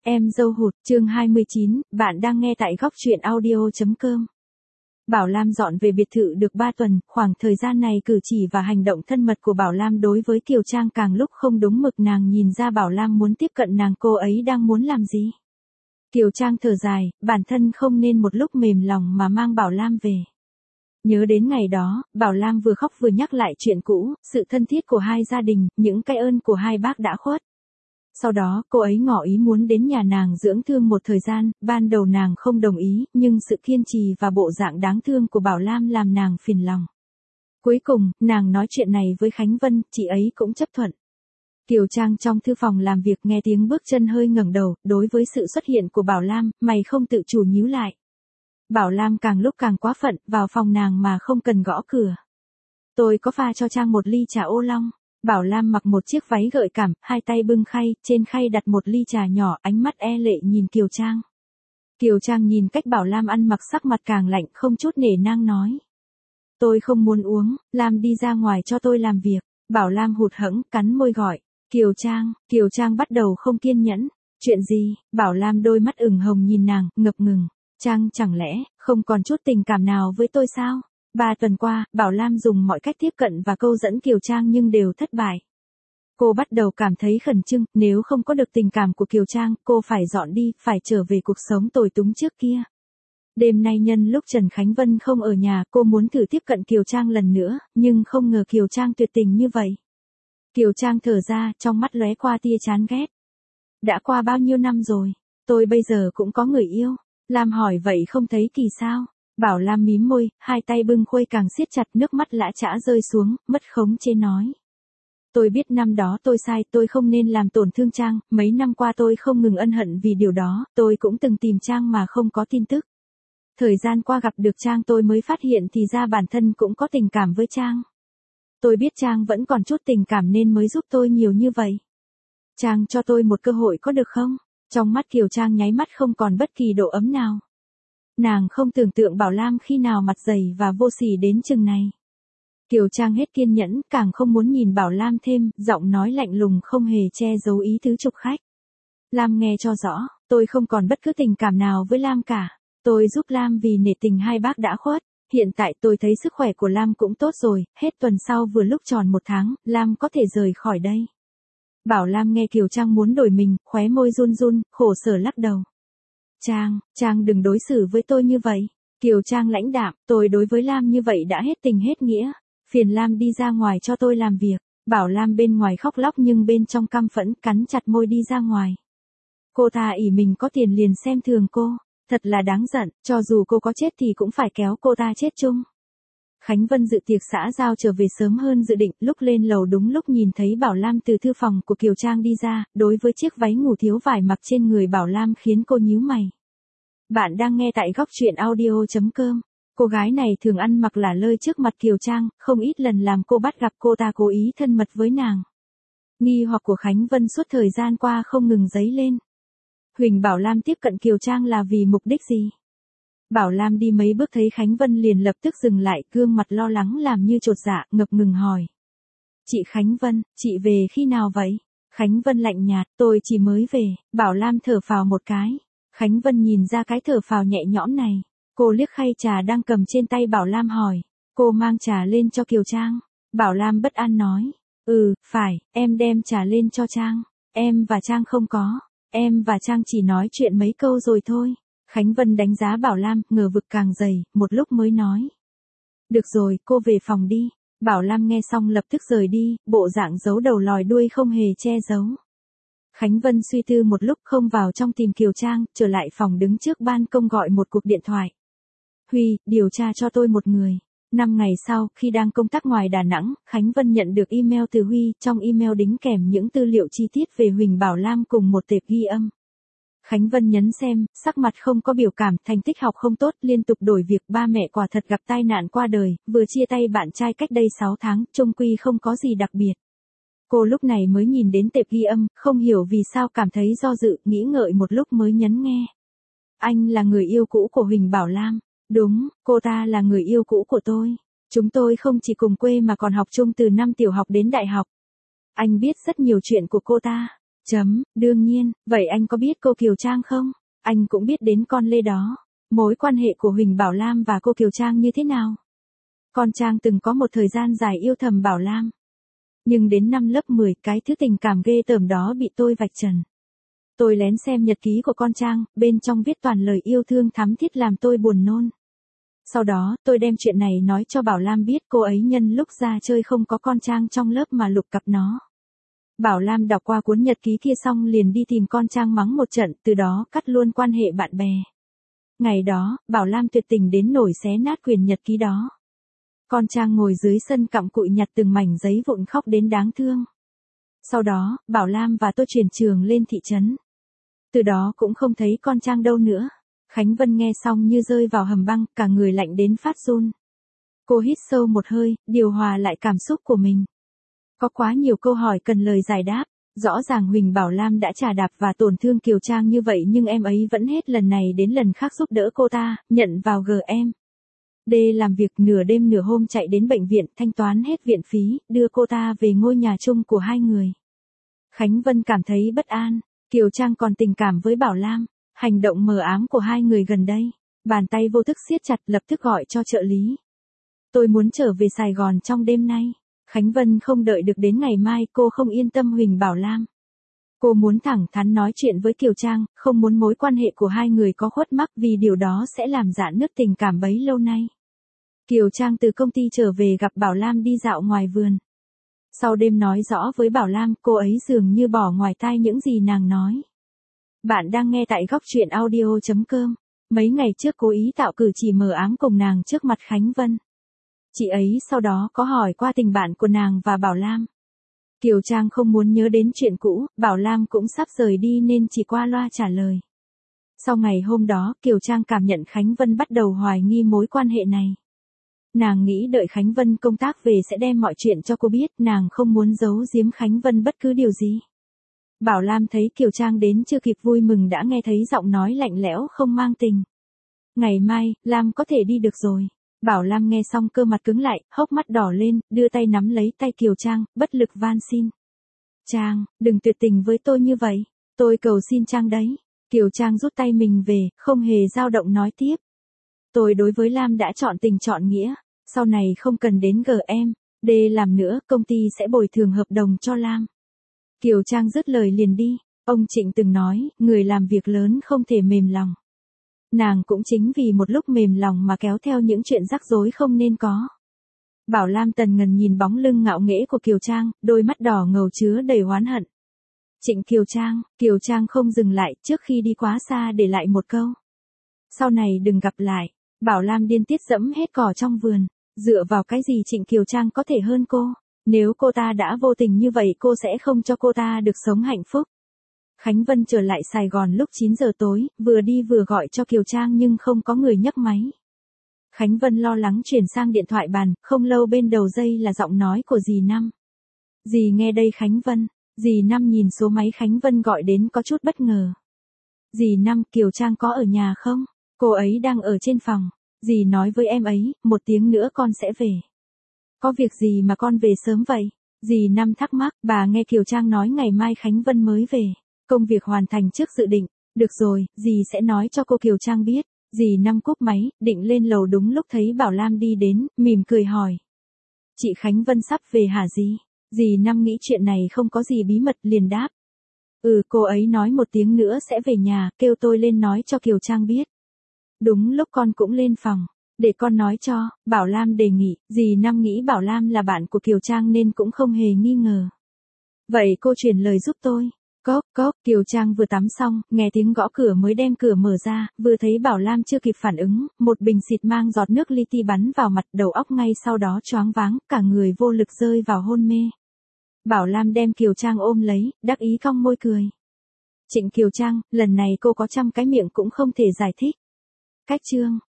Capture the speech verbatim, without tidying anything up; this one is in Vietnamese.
Em dâu hụt, chương hai mươi chín, bạn đang nghe tại góc truyện audio.com. Bảo Lam dọn về biệt thự được ba tuần, khoảng thời gian này cử chỉ và hành động thân mật của Bảo Lam đối với Kiều Trang càng lúc không đúng mực, nàng nhìn ra Bảo Lam muốn tiếp cận nàng, cô ấy đang muốn làm gì. Kiều Trang thở dài, bản thân không nên một lúc mềm lòng mà mang Bảo Lam về. Nhớ đến ngày đó, Bảo Lam vừa khóc vừa nhắc lại chuyện cũ, sự thân thiết của hai gia đình, những cái ơn của hai bác đã khuất. Sau đó, cô ấy ngỏ ý muốn đến nhà nàng dưỡng thương một thời gian, ban đầu nàng không đồng ý, nhưng sự kiên trì và bộ dạng đáng thương của Bảo Lam làm nàng phiền lòng. Cuối cùng, nàng nói chuyện này với Khánh Vân, chị ấy cũng chấp thuận. Kiều Trang trong thư phòng làm việc nghe tiếng bước chân hơi ngẩng đầu, đối với sự xuất hiện của Bảo Lam, mày không tự chủ nhíu lại. Bảo Lam càng lúc càng quá phận, vào phòng nàng mà không cần gõ cửa. Tôi có pha cho Trang một ly trà ô long. Bảo Lam mặc một chiếc váy gợi cảm, hai tay bưng khay, trên khay đặt một ly trà nhỏ, ánh mắt e lệ nhìn Kiều Trang. Kiều Trang nhìn cách Bảo Lam ăn mặc, sắc mặt càng lạnh, không chút nể nang nói. Tôi không muốn uống, Lam đi ra ngoài cho tôi làm việc. Bảo Lam hụt hẫng, cắn môi gọi. Kiều Trang, Kiều Trang bắt đầu không kiên nhẫn. Chuyện gì? Bảo Lam đôi mắt ửng hồng nhìn nàng, ngập ngừng. Trang chẳng lẽ, không còn chút tình cảm nào với tôi sao? Ba tuần qua, Bảo Lam dùng mọi cách tiếp cận và câu dẫn Kiều Trang nhưng đều thất bại. Cô bắt đầu cảm thấy khẩn trương, nếu không có được tình cảm của Kiều Trang, cô phải dọn đi, phải trở về cuộc sống tồi túng trước kia. Đêm nay nhân lúc Trần Khánh Vân không ở nhà, cô muốn thử tiếp cận Kiều Trang lần nữa, nhưng không ngờ Kiều Trang tuyệt tình như vậy. Kiều Trang thở ra, trong mắt lóe qua tia chán ghét. Đã qua bao nhiêu năm rồi, tôi bây giờ cũng có người yêu. Lam hỏi vậy không thấy kỳ sao? Bảo Lam mím môi, hai tay bưng khuây càng siết chặt, nước mắt lã chã rơi xuống, mất khống chế nói. Tôi biết năm đó tôi sai, tôi không nên làm tổn thương Trang, mấy năm qua tôi không ngừng ân hận vì điều đó, tôi cũng từng tìm Trang mà không có tin tức. Thời gian qua gặp được Trang tôi mới phát hiện thì ra bản thân cũng có tình cảm với Trang. Tôi biết Trang vẫn còn chút tình cảm nên mới giúp tôi nhiều như vậy. Trang cho tôi một cơ hội có được không? Trong mắt Kiều Trang nháy mắt không còn bất kỳ độ ấm nào. Nàng không tưởng tượng Bảo Lam khi nào mặt dày và vô sỉ đến chừng này. Kiều Trang hết kiên nhẫn, càng không muốn nhìn Bảo Lam thêm, giọng nói lạnh lùng không hề che giấu ý tứ chụp khách. Lam nghe cho rõ, tôi không còn bất cứ tình cảm nào với Lam cả. Tôi giúp Lam vì nể tình hai bác đã khuất. Hiện tại tôi thấy sức khỏe của Lam cũng tốt rồi, hết tuần sau vừa lúc tròn một tháng, Lam có thể rời khỏi đây. Bảo Lam nghe Kiều Trang muốn đổi mình, khóe môi run run, khổ sở lắc đầu. Trang, Trang đừng đối xử với tôi như vậy. Kiều Trang lãnh đạm, tôi đối với Lam như vậy đã hết tình hết nghĩa. Phiền Lam đi ra ngoài cho tôi làm việc. Bảo Lam bên ngoài khóc lóc nhưng bên trong căm phẫn, cắn chặt môi đi ra ngoài. Cô ta ỷ mình có tiền liền xem thường cô. Thật là đáng giận, cho dù cô có chết thì cũng phải kéo cô ta chết chung. Khánh Vân dự tiệc xã giao trở về sớm hơn dự định, lúc lên lầu đúng lúc nhìn thấy Bảo Lam từ thư phòng của Kiều Trang đi ra, đối với chiếc váy ngủ thiếu vải mặc trên người Bảo Lam khiến cô nhíu mày. Bạn đang nghe tại góc truyện audio.com. Cô gái này thường ăn mặc lả lơi trước mặt Kiều Trang, không ít lần làm cô bắt gặp cô ta cố ý thân mật với nàng. Nghi hoặc của Khánh Vân suốt thời gian qua không ngừng dấy lên. Huỳnh Bảo Lam tiếp cận Kiều Trang là vì mục đích gì? Bảo Lam đi mấy bước thấy Khánh Vân liền lập tức dừng lại, gương mặt lo lắng làm như chột dạ, ngập ngừng hỏi. Chị Khánh Vân, chị về khi nào vậy? Khánh Vân lạnh nhạt, tôi chỉ mới về. Bảo Lam thở phào một cái. Khánh Vân nhìn ra cái thở phào nhẹ nhõm này. Cô liếc khay trà đang cầm trên tay Bảo Lam hỏi. Cô mang trà lên cho Kiều Trang. Bảo Lam bất an nói. Ừ, phải, em đem trà lên cho Trang. Em và Trang không có. Em và Trang chỉ nói chuyện mấy câu rồi thôi. Khánh Vân đánh giá Bảo Lam, ngờ vực càng dày, một lúc mới nói. Được rồi, cô về phòng đi. Bảo Lam nghe xong lập tức rời đi, bộ dạng giấu đầu lòi đuôi không hề che giấu. Khánh Vân suy tư một lúc không vào trong tìm Kiều Trang, trở lại phòng đứng trước ban công gọi một cuộc điện thoại. Huy, điều tra cho tôi một người. Năm ngày sau, khi đang công tác ngoài Đà Nẵng, Khánh Vân nhận được email từ Huy, trong email đính kèm những tư liệu chi tiết về Huỳnh Bảo Lam cùng một tệp ghi âm. Khánh Vân nhấn xem, sắc mặt không có biểu cảm, thành tích học không tốt, liên tục đổi việc, ba mẹ quả thật gặp tai nạn qua đời, vừa chia tay bạn trai cách đây sáu tháng, chung quy không có gì đặc biệt. Cô lúc này mới nhìn đến tệp ghi âm, không hiểu vì sao cảm thấy do dự, nghĩ ngợi một lúc mới nhấn nghe. Anh là người yêu cũ của Huỳnh Bảo Lam. Đúng, cô ta là người yêu cũ của tôi. Chúng tôi không chỉ cùng quê mà còn học chung từ năm tiểu học đến đại học. Anh biết rất nhiều chuyện của cô ta. Chấm, đương nhiên, vậy anh có biết cô Kiều Trang không? Anh cũng biết đến con Lê đó. Mối quan hệ của Huỳnh Bảo Lam và cô Kiều Trang như thế nào? Con Trang từng có một thời gian dài yêu thầm Bảo Lam. Nhưng đến năm lớp mười, cái thứ tình cảm ghê tởm đó bị tôi vạch trần. Tôi lén xem nhật ký của con Trang, bên trong viết toàn lời yêu thương thắm thiết làm tôi buồn nôn. Sau đó, tôi đem chuyện này nói cho Bảo Lam biết, cô ấy nhân lúc ra chơi không có con Trang trong lớp mà lục cặp nó. Bảo Lam đọc qua cuốn nhật ký kia xong liền đi tìm con Trang mắng một trận, từ đó cắt luôn quan hệ bạn bè. Ngày đó, Bảo Lam tuyệt tình đến nổi xé nát quyển nhật ký đó. Con Trang ngồi dưới sân cặm cụi nhặt từng mảnh giấy vụn khóc đến đáng thương. Sau đó, Bảo Lam và tôi chuyển trường lên thị trấn. Từ đó cũng không thấy con Trang đâu nữa. Khánh Vân nghe xong như rơi vào hầm băng, cả người lạnh đến phát run. Cô hít sâu một hơi, điều hòa lại cảm xúc của mình. Có quá nhiều câu hỏi cần lời giải đáp. Rõ ràng Huỳnh Bảo Lam đã trà đạp và tổn thương Kiều Trang như vậy nhưng em ấy vẫn hết lần này đến lần khác giúp đỡ cô ta, nhận vào giê em. đê làm việc nửa đêm nửa hôm chạy đến bệnh viện, thanh toán hết viện phí, đưa cô ta về ngôi nhà chung của hai người. Khánh Vân cảm thấy bất an, Kiều Trang còn tình cảm với Bảo Lam, hành động mờ ám của hai người gần đây, bàn tay vô thức siết chặt lập tức gọi cho trợ lý. Tôi muốn trở về Sài Gòn trong đêm nay. Khánh Vân không đợi được đến ngày mai, cô không yên tâm Huỳnh Bảo Lam. Cô muốn thẳng thắn nói chuyện với Kiều Trang, không muốn mối quan hệ của hai người có khuất mắc vì điều đó sẽ làm rạn nứt tình cảm bấy lâu nay. Kiều Trang từ công ty trở về gặp Bảo Lam đi dạo ngoài vườn. Sau đêm nói rõ với Bảo Lam, cô ấy dường như bỏ ngoài tai những gì nàng nói. Bạn đang nghe tại góc truyện audio chấm com. Mấy ngày trước cố ý tạo cử chỉ mờ ám cùng nàng trước mặt Khánh Vân. Chị ấy sau đó có hỏi qua tình bạn của nàng và Bảo Lam. Kiều Trang không muốn nhớ đến chuyện cũ, Bảo Lam cũng sắp rời đi nên chỉ qua loa trả lời. Sau ngày hôm đó, Kiều Trang cảm nhận Khánh Vân bắt đầu hoài nghi mối quan hệ này. Nàng nghĩ đợi Khánh Vân công tác về sẽ đem mọi chuyện cho cô biết, nàng không muốn giấu giếm Khánh Vân bất cứ điều gì. Bảo Lam thấy Kiều Trang đến chưa kịp vui mừng đã nghe thấy giọng nói lạnh lẽo không mang tình. Ngày mai, Lam có thể đi được rồi. Bảo Lam nghe xong cơ mặt cứng lại, hốc mắt đỏ lên, đưa tay nắm lấy tay Kiều Trang, bất lực van xin. Trang, đừng tuyệt tình với tôi như vậy. Tôi cầu xin Trang đấy. Kiều Trang rút tay mình về, không hề dao động nói tiếp. Tôi đối với Lam đã chọn tình chọn nghĩa. Sau này không cần đến giê em, đê làm nữa, công ty sẽ bồi thường hợp đồng cho Lam. Kiều Trang dứt lời liền đi. Ông Trịnh từng nói, người làm việc lớn không thể mềm lòng. Nàng cũng chính vì một lúc mềm lòng mà kéo theo những chuyện rắc rối không nên có. Bảo Lam tần ngần nhìn bóng lưng ngạo nghễ của Kiều Trang, đôi mắt đỏ ngầu chứa đầy oán hận. Trịnh Kiều Trang, Kiều Trang không dừng lại trước khi đi quá xa để lại một câu. Sau này đừng gặp lại. Bảo Lam điên tiết dẫm hết cỏ trong vườn. Dựa vào cái gì Trịnh Kiều Trang có thể hơn cô? Nếu cô ta đã vô tình như vậy cô sẽ không cho cô ta được sống hạnh phúc. Khánh Vân trở lại Sài Gòn lúc chín giờ tối, vừa đi vừa gọi cho Kiều Trang nhưng không có người nhấc máy. Khánh Vân lo lắng chuyển sang điện thoại bàn, không lâu bên đầu dây là giọng nói của dì Năm. Dì nghe đây Khánh Vân. Dì Năm nhìn số máy Khánh Vân gọi đến có chút bất ngờ. Dì Năm, Kiều Trang có ở nhà không? Cô ấy đang ở trên phòng. Dì nói với em ấy, một tiếng nữa con sẽ về. Có việc gì mà con về sớm vậy? Dì Năm thắc mắc, bà nghe Kiều Trang nói ngày mai Khánh Vân mới về. Công việc hoàn thành trước dự định. Được rồi, dì sẽ nói cho cô Kiều Trang biết. Dì Năm cúp máy, định lên lầu đúng lúc thấy Bảo Lam đi đến, mỉm cười hỏi. Chị Khánh Vân sắp về hả dì? Dì Năm nghĩ chuyện này không có gì bí mật liền đáp. Ừ, cô ấy nói một tiếng nữa sẽ về nhà, kêu tôi lên nói cho Kiều Trang biết. Đúng lúc con cũng lên phòng. Để con nói cho, Bảo Lam đề nghị, dì Năm nghĩ Bảo Lam là bạn của Kiều Trang nên cũng không hề nghi ngờ. Vậy cô truyền lời giúp tôi. Cốc, cốc, Kiều Trang vừa tắm xong, nghe tiếng gõ cửa mới đem cửa mở ra, vừa thấy Bảo Lam chưa kịp phản ứng, một bình xịt mang giọt nước li ti bắn vào mặt, đầu óc ngay sau đó choáng váng, cả người vô lực rơi vào hôn mê. Bảo Lam đem Kiều Trang ôm lấy, đắc ý cong môi cười. Trịnh Kiều Trang, lần này cô có trăm cái miệng cũng không thể giải thích. Cách chương